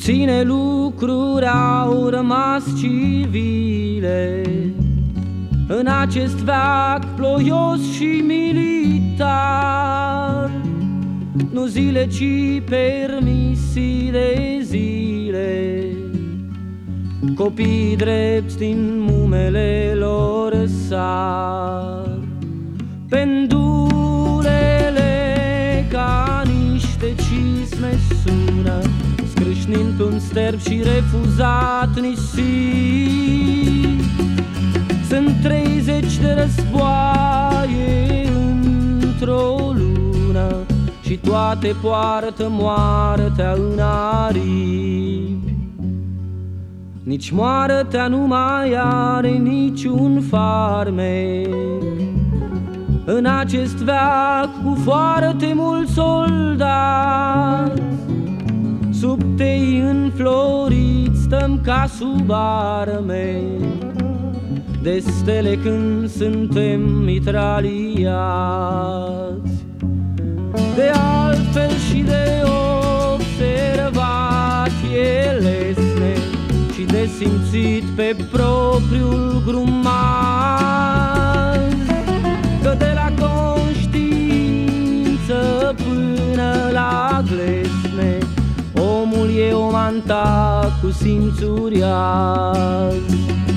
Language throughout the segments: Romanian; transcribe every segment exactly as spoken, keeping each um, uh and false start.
Puține lucruri au rămas civile în acest veac ploios și militar. Nu zile, ci permisii de zile, copii drepți din mumele lor sar. Pendulele ca niște cisme sună, scrâșnind pe-un sterb și refuzat nisip. Sunt treizeci de războaie într-o lună și toate poartă moartea în aripi. Nici moartea nu mai are niciun farmec în acest veac cu foarte mulți soldați. Sub tei înfloriți stăm ca sub arme de stele când suntem mitraliați. De altfel și de observat e lesne și de simțit pe propriul grumaz, că de la conștiință până la glesne omul e om antac cu simțuri azi.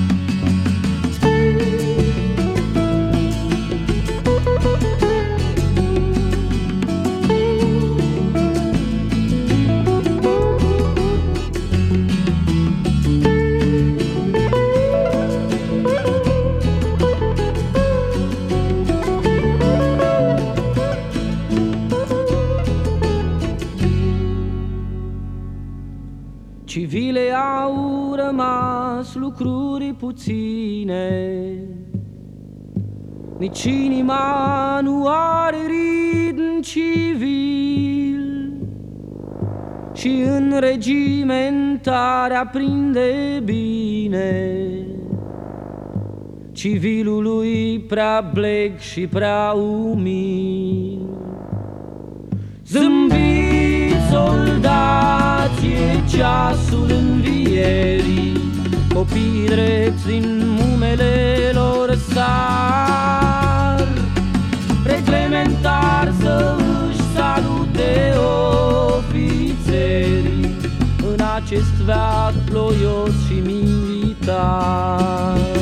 Civile au rămas lucruri puține, nici inima nu are ritm civil, și în regimentarea prinde bine civilului prea blec și prea umil. Zâmbiți, soldați, e ceasul învierii, copii drepți din mumele lor sar. Reglementar să își salute ofițerii în acest veac ploios și militar.